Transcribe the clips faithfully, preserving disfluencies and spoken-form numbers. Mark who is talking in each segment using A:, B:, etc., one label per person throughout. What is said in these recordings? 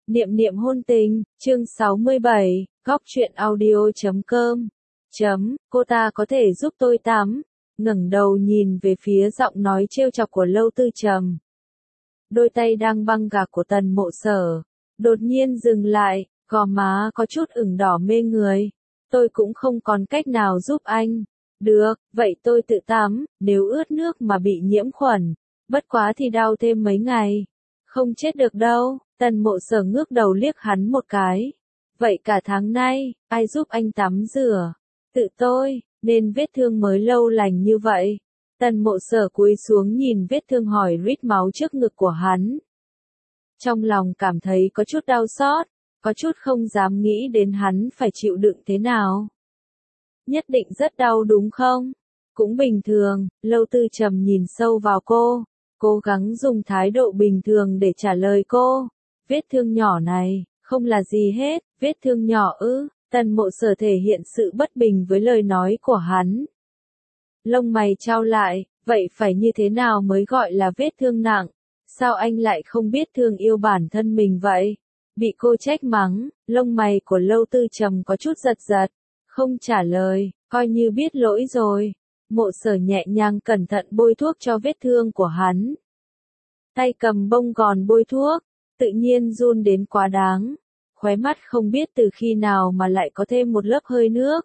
A: Niệm niệm hôn tình, chương sáu mươi bảy, góc truyện audio chấm com. Chấm, cô ta có thể giúp tôi tắm. Ngẩng đầu nhìn về phía giọng nói trêu chọc của Lâu Tư Trầm. Đôi tay đang băng gạc của Tần Mộ Sở đột nhiên dừng lại, gò má có chút ửng đỏ mê người. Tôi cũng không còn cách nào giúp anh. Được, vậy tôi tự tắm, nếu ướt nước mà bị nhiễm khuẩn, bất quá thì đau thêm mấy ngày. Không chết được đâu. Tần Mộ Sở ngước đầu liếc hắn một cái. Vậy cả tháng nay, ai giúp anh tắm rửa? Tự tôi, nên vết thương mới lâu lành như vậy. Tần Mộ Sở cúi xuống nhìn vết thương hỏi rít máu trước ngực của hắn. Trong lòng cảm thấy có chút đau xót, có chút không dám nghĩ đến hắn phải chịu đựng thế nào. Nhất định rất đau đúng không? Cũng bình thường. Lâu Tư Trầm nhìn sâu vào cô, cố gắng dùng thái độ bình thường để trả lời cô. Vết thương nhỏ này, không là gì hết. Vết thương nhỏ ư? Tần Mộ Sở thể hiện sự bất bình với lời nói của hắn. Lông mày chau lại, vậy phải như thế nào mới gọi là vết thương nặng? Sao anh lại không biết thương yêu bản thân mình vậy? Bị cô trách mắng, lông mày của Lâu Tư Trầm có chút giật giật, không trả lời, coi như biết lỗi rồi. Mộ Sở nhẹ nhàng cẩn thận bôi thuốc cho vết thương của hắn. Tay cầm bông gòn bôi thuốc, tự nhiên run đến quá đáng. Khóe mắt không biết từ khi nào mà lại có thêm một lớp hơi nước.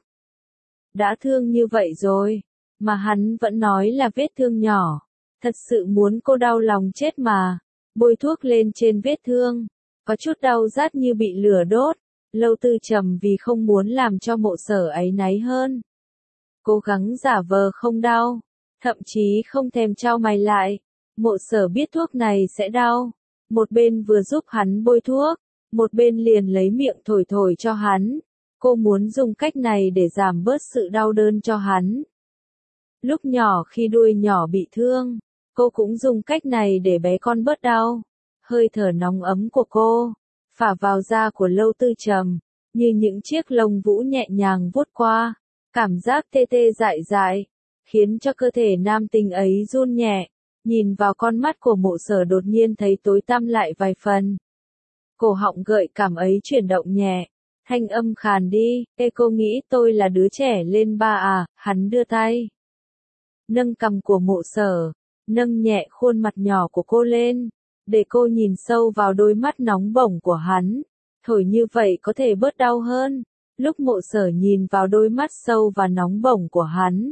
A: Đã thương như vậy rồi, mà hắn vẫn nói là vết thương nhỏ. Thật sự muốn cô đau lòng chết mà. Bôi thuốc lên trên vết thương, có chút đau rát như bị lửa đốt. Lâu Tư Trầm vì không muốn làm cho Mộ Sở áy náy hơn, cố gắng giả vờ không đau, thậm chí không thèm chau mày lại. Mộ Sở biết thuốc này sẽ đau, một bên vừa giúp hắn bôi thuốc, một bên liền lấy miệng thổi thổi cho hắn. Cô muốn dùng cách này để giảm bớt sự đau đớn cho hắn. Lúc nhỏ khi đuôi nhỏ bị thương, cô cũng dùng cách này để bé con bớt đau. Hơi thở nóng ấm của cô phả vào da của Lâu Tư Trầm, như những chiếc lông vũ nhẹ nhàng vuốt qua, cảm giác tê tê dại dại, khiến cho cơ thể nam tính ấy run nhẹ. Nhìn vào con mắt của Mộ Sở đột nhiên thấy tối tăm lại vài phần. Cổ họng gợi cảm ấy chuyển động nhẹ, thanh âm khàn đi. Ê, cô nghĩ tôi là đứa trẻ lên ba à? Hắn đưa tay nâng cằm của Mộ Sở, nâng nhẹ khuôn mặt nhỏ của cô lên, để cô nhìn sâu vào đôi mắt nóng bỏng của hắn. Thổi như vậy có thể bớt đau hơn. Lúc Mộ Sở nhìn vào đôi mắt sâu và nóng bỏng của hắn,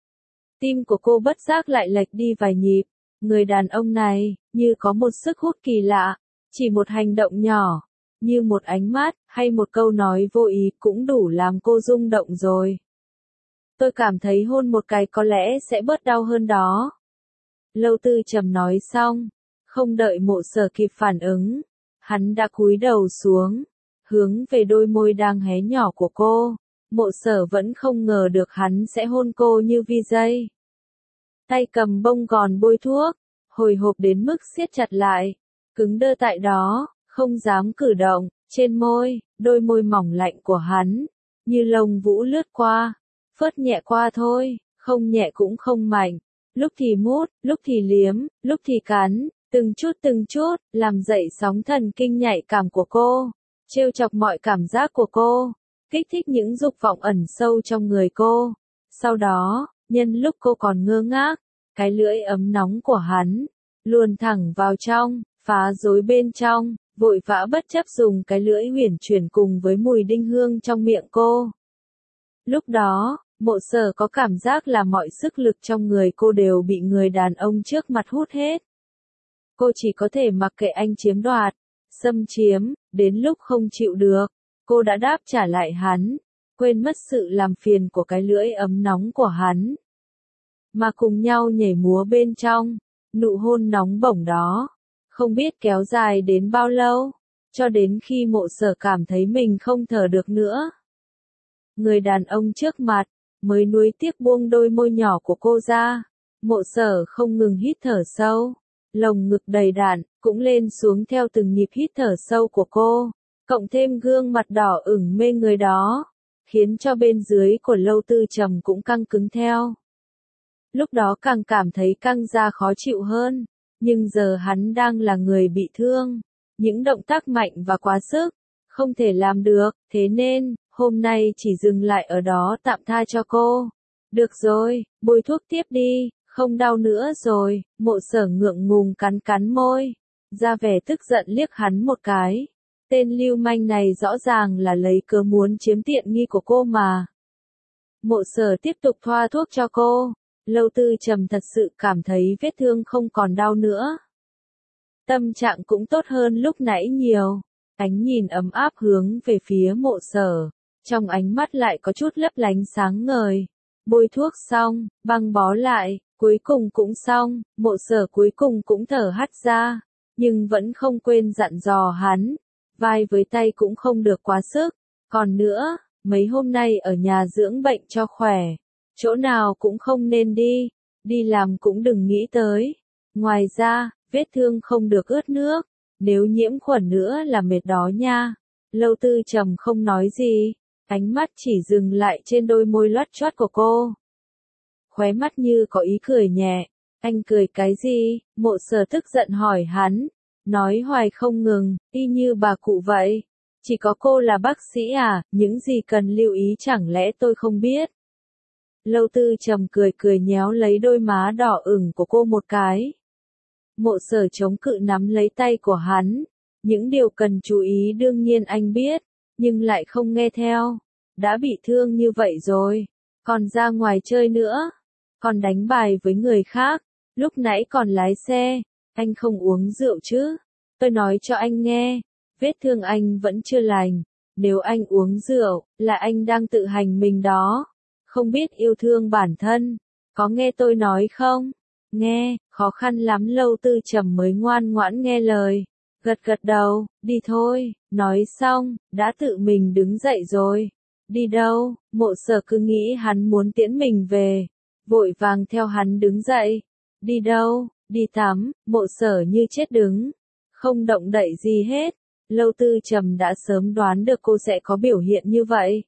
A: tim của cô bất giác lại lệch đi vài nhịp. Người đàn ông này, như có một sức hút kỳ lạ. Chỉ một hành động nhỏ, như một ánh mắt, hay một câu nói vô ý cũng đủ làm cô rung động rồi. Tôi cảm thấy hôn một cái có lẽ sẽ bớt đau hơn đó. Lâu Tư Trầm nói xong, không đợi Mộ Sở kịp phản ứng, hắn đã cúi đầu xuống, hướng về đôi môi đang hé nhỏ của cô. Mộ Sở vẫn không ngờ được hắn sẽ hôn cô như vi dây. Tay cầm bông gòn bôi thuốc, hồi hộp đến mức siết chặt lại, cứng đơ tại đó, không dám cử động. Trên môi, đôi môi mỏng lạnh của hắn, như lông vũ lướt qua, phớt nhẹ qua thôi, không nhẹ cũng không mạnh. Lúc thì mút, lúc thì liếm, lúc thì cắn, từng chút từng chút, làm dậy sóng thần kinh nhạy cảm của cô, trêu chọc mọi cảm giác của cô, kích thích những dục vọng ẩn sâu trong người cô. Sau đó, nhân lúc cô còn ngơ ngác, cái lưỡi ấm nóng của hắn luồn thẳng vào trong, phá rối bên trong, vội vã bất chấp dùng cái lưỡi huyền chuyển cùng với mùi đinh hương trong miệng cô. Lúc đó, Mộ Sở có cảm giác là mọi sức lực trong người cô đều bị người đàn ông trước mặt hút hết. Cô chỉ có thể mặc kệ anh chiếm đoạt, xâm chiếm. Đến lúc không chịu được, cô đã đáp trả lại hắn, quên mất sự làm phiền của cái lưỡi ấm nóng của hắn, mà cùng nhau nhảy múa bên trong. Nụ hôn nóng bỏng đó không biết kéo dài đến bao lâu, cho đến khi Mộ Sở cảm thấy mình không thở được nữa. Người đàn ông trước mặt mới nuối tiếc buông đôi môi nhỏ của cô ra. Mộ Sở không ngừng hít thở sâu, lồng ngực đầy đặn cũng lên xuống theo từng nhịp hít thở sâu của cô, cộng thêm gương mặt đỏ ửng mê người đó, khiến cho bên dưới của Lâu Tư Trầm cũng căng cứng theo. Lúc đó càng cảm thấy căng ra khó chịu hơn, nhưng giờ hắn đang là người bị thương, những động tác mạnh và quá sức, không thể làm được, thế nên, hôm nay chỉ dừng lại ở đó tạm tha cho cô. Được rồi, bôi thuốc tiếp đi, không đau nữa rồi, Mộ Sở ngượng ngùng cắn cắn môi, ra vẻ tức giận liếc hắn một cái. Tên lưu manh này rõ ràng là lấy cớ muốn chiếm tiện nghi của cô mà. Mộ Sở tiếp tục thoa thuốc cho cô. Lâu Tư Trầm thật sự cảm thấy vết thương không còn đau nữa. Tâm trạng cũng tốt hơn lúc nãy nhiều. Ánh nhìn ấm áp hướng về phía Mộ Sở. Trong ánh mắt lại có chút lấp lánh sáng ngời. Bôi thuốc xong, băng bó lại, cuối cùng cũng xong, Mộ Sở cuối cùng cũng thở hắt ra. Nhưng vẫn không quên dặn dò hắn. Vai với tay cũng không được quá sức. Còn nữa, mấy hôm nay ở nhà dưỡng bệnh cho khỏe. Chỗ nào cũng không nên đi. Đi làm cũng đừng nghĩ tới. Ngoài ra, vết thương không được ướt nước. Nếu nhiễm khuẩn nữa là mệt đó nha. Lâu Tư Trầm không nói gì. Ánh mắt chỉ dừng lại trên đôi môi loắt choắt của cô. Khóe mắt như có ý cười nhẹ. Anh cười cái gì? Mộ Sở tức giận hỏi hắn. Nói hoài không ngừng, y như bà cụ vậy. Chỉ có cô là bác sĩ à, những gì cần lưu ý chẳng lẽ tôi không biết. Lâu Tư Trầm cười cười nhéo lấy đôi má đỏ ửng của cô một cái. Mộ Sở chống cự nắm lấy tay của hắn. Những điều cần chú ý đương nhiên anh biết, nhưng lại không nghe theo. Đã bị thương như vậy rồi, còn ra ngoài chơi nữa, còn đánh bài với người khác, lúc nãy còn lái xe, anh không uống rượu chứ? Tôi nói cho anh nghe, vết thương anh vẫn chưa lành, nếu anh uống rượu, là anh đang tự hành mình đó, không biết yêu thương bản thân, có nghe tôi nói không? Nghe, khó khăn lắm Lâu Tư Trầm mới ngoan ngoãn nghe lời, gật gật đầu, đi thôi, nói xong, đã tự mình đứng dậy rồi. Đi đâu? Mộ Sở cứ nghĩ hắn muốn tiễn mình về, vội vàng theo hắn đứng dậy. Đi đâu? Đi tắm. Mộ Sở như chết đứng, không động đậy gì hết. Lâu Tư Trầm đã sớm đoán được cô sẽ có biểu hiện như vậy.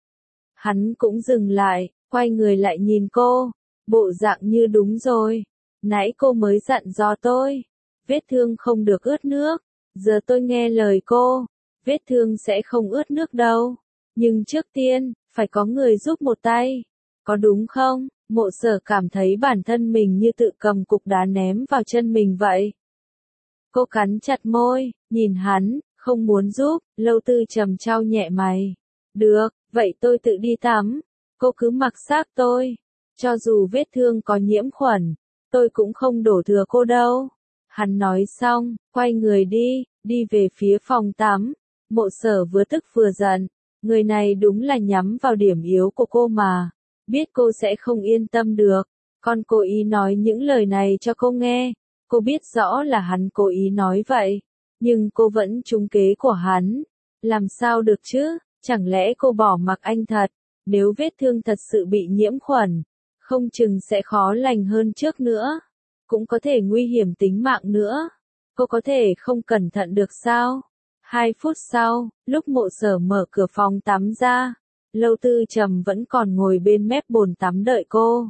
A: Hắn cũng dừng lại, quay người lại nhìn cô, bộ dạng như đúng rồi. Nãy cô mới dặn dò tôi, vết thương không được ướt nước, giờ tôi nghe lời cô, vết thương sẽ không ướt nước đâu. Nhưng trước tiên, phải có người giúp một tay. Có đúng không? Mộ Sở cảm thấy bản thân mình như tự cầm cục đá ném vào chân mình vậy. Cô cắn chặt môi, nhìn hắn, không muốn giúp. Lâu Tư Trầm trao nhẹ mày. Được, vậy tôi tự đi tắm. Cô cứ mặc xác tôi. Cho dù vết thương có nhiễm khuẩn, tôi cũng không đổ thừa cô đâu. Hắn nói xong, quay người đi, đi về phía phòng tắm. Mộ Sở vừa tức vừa giận. Người này đúng là nhắm vào điểm yếu của cô mà. Biết cô sẽ không yên tâm được. Còn cố ý nói những lời này cho cô nghe. Cô biết rõ là hắn cố ý nói vậy. Nhưng cô vẫn trúng kế của hắn. Làm sao được chứ? Chẳng lẽ cô bỏ mặc anh thật? Nếu vết thương thật sự bị nhiễm khuẩn, không chừng sẽ khó lành hơn trước nữa. Cũng có thể nguy hiểm tính mạng nữa. Cô có thể không cẩn thận được sao? Hai phút sau, lúc Mộ Sở mở cửa phòng tắm ra, Lâu Tư Trầm vẫn còn ngồi bên mép bồn tắm đợi cô.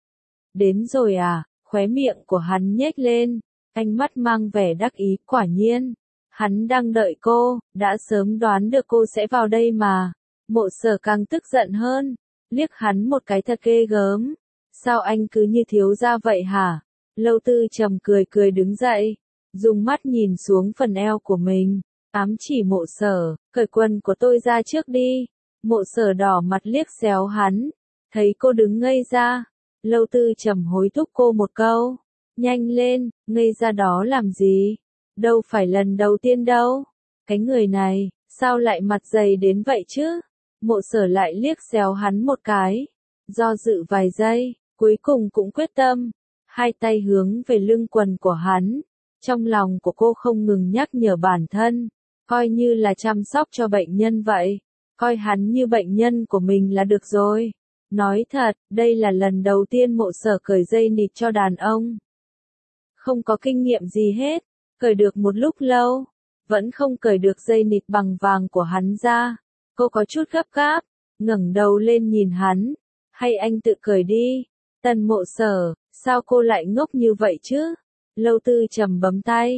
A: Đến rồi à? Khóe miệng của hắn nhếch lên, ánh mắt mang vẻ đắc ý. Quả nhiên, hắn đang đợi cô, đã sớm đoán được cô sẽ vào đây mà. Mộ Sở càng tức giận hơn, liếc hắn một cái thật ghê gớm. Sao anh cứ như thiếu gia vậy hả? Lâu Tư Trầm cười cười đứng dậy, dùng mắt nhìn xuống phần eo của mình. Ám chỉ Mộ Sở, cởi quần của tôi ra trước đi. Mộ Sở đỏ mặt liếc xéo hắn, thấy cô đứng ngây ra. Lâu Tư Trầm hối thúc cô một câu, nhanh lên, ngây ra đó làm gì? Đâu phải lần đầu tiên đâu. Cái người này, sao lại mặt dày đến vậy chứ? Mộ Sở lại liếc xéo hắn một cái, do dự vài giây, cuối cùng cũng quyết tâm, hai tay hướng về lưng quần của hắn. Trong lòng của cô không ngừng nhắc nhở bản thân, coi như là chăm sóc cho bệnh nhân vậy, coi hắn như bệnh nhân của mình là được rồi. Nói thật, đây là lần đầu tiên Mộ Sở cởi dây nịt cho đàn ông. Không có kinh nghiệm gì hết, cởi được một lúc lâu, vẫn không cởi được dây nịt bằng vàng của hắn ra. Cô có chút gấp gáp, ngẩng đầu lên nhìn hắn, hay anh tự cởi đi. Tần Mộ Sở, sao cô lại ngốc như vậy chứ? Lâu Tư Trầm bấm tay,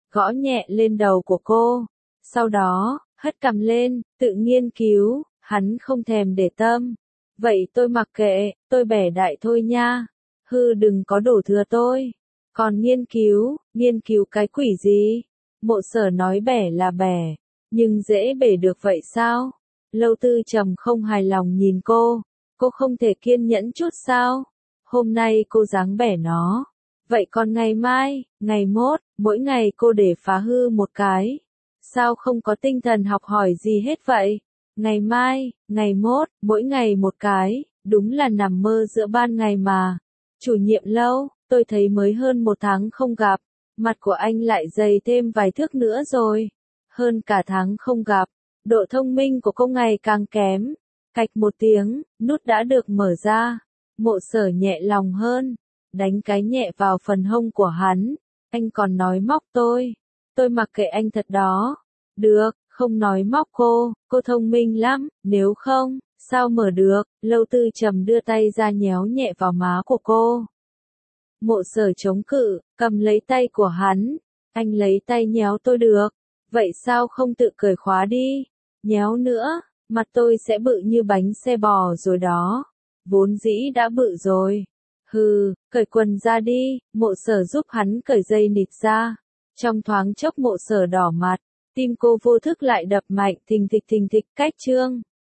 A: gõ nhẹ lên đầu của cô. Sau đó, hất cằm lên, tự nghiên cứu, hắn không thèm để tâm. Vậy tôi mặc kệ, tôi bẻ đại thôi nha. Hư đừng có đổ thừa tôi. Còn nghiên cứu, nghiên cứu cái quỷ gì? Mộ Sở nói bẻ là bẻ, nhưng dễ bể được vậy sao? Lâu Tư Trầm không hài lòng nhìn cô, cô không thể kiên nhẫn chút sao? Hôm nay cô dáng bẻ nó, vậy còn ngày mai, ngày mốt, mỗi ngày cô để phá hư một cái. Sao không có tinh thần học hỏi gì hết vậy? Ngày mai, ngày mốt, mỗi ngày một cái, đúng là nằm mơ giữa ban ngày mà. Chủ nhiệm Lâu, tôi thấy mới hơn một tháng không gặp, mặt của anh lại dày thêm vài thước nữa rồi. Hơn cả tháng không gặp, độ thông minh của cô ngày càng kém. Cạch một tiếng, nút đã được mở ra. Mộ Sở nhẹ lòng hơn, đánh cái nhẹ vào phần hông của hắn. Anh còn nói móc tôi. Tôi mặc kệ anh thật đó. Được, không nói móc cô, cô thông minh lắm, nếu không, sao mở được? Lâu Tư Trầm đưa tay ra nhéo nhẹ vào má của cô. Mộ Sở chống cự, cầm lấy tay của hắn. Anh lấy tay nhéo tôi được. Vậy sao không tự cởi khóa đi? Nhéo nữa, mặt tôi sẽ bự như bánh xe bò rồi đó. Vốn dĩ đã bự rồi. Hừ, cởi quần ra đi. Mộ Sở giúp hắn cởi dây nịt ra. Trong thoáng chốc Mộ Sở đỏ mặt. Tim cô vô thức lại đập mạnh thình thịch thình thịch. Cách chương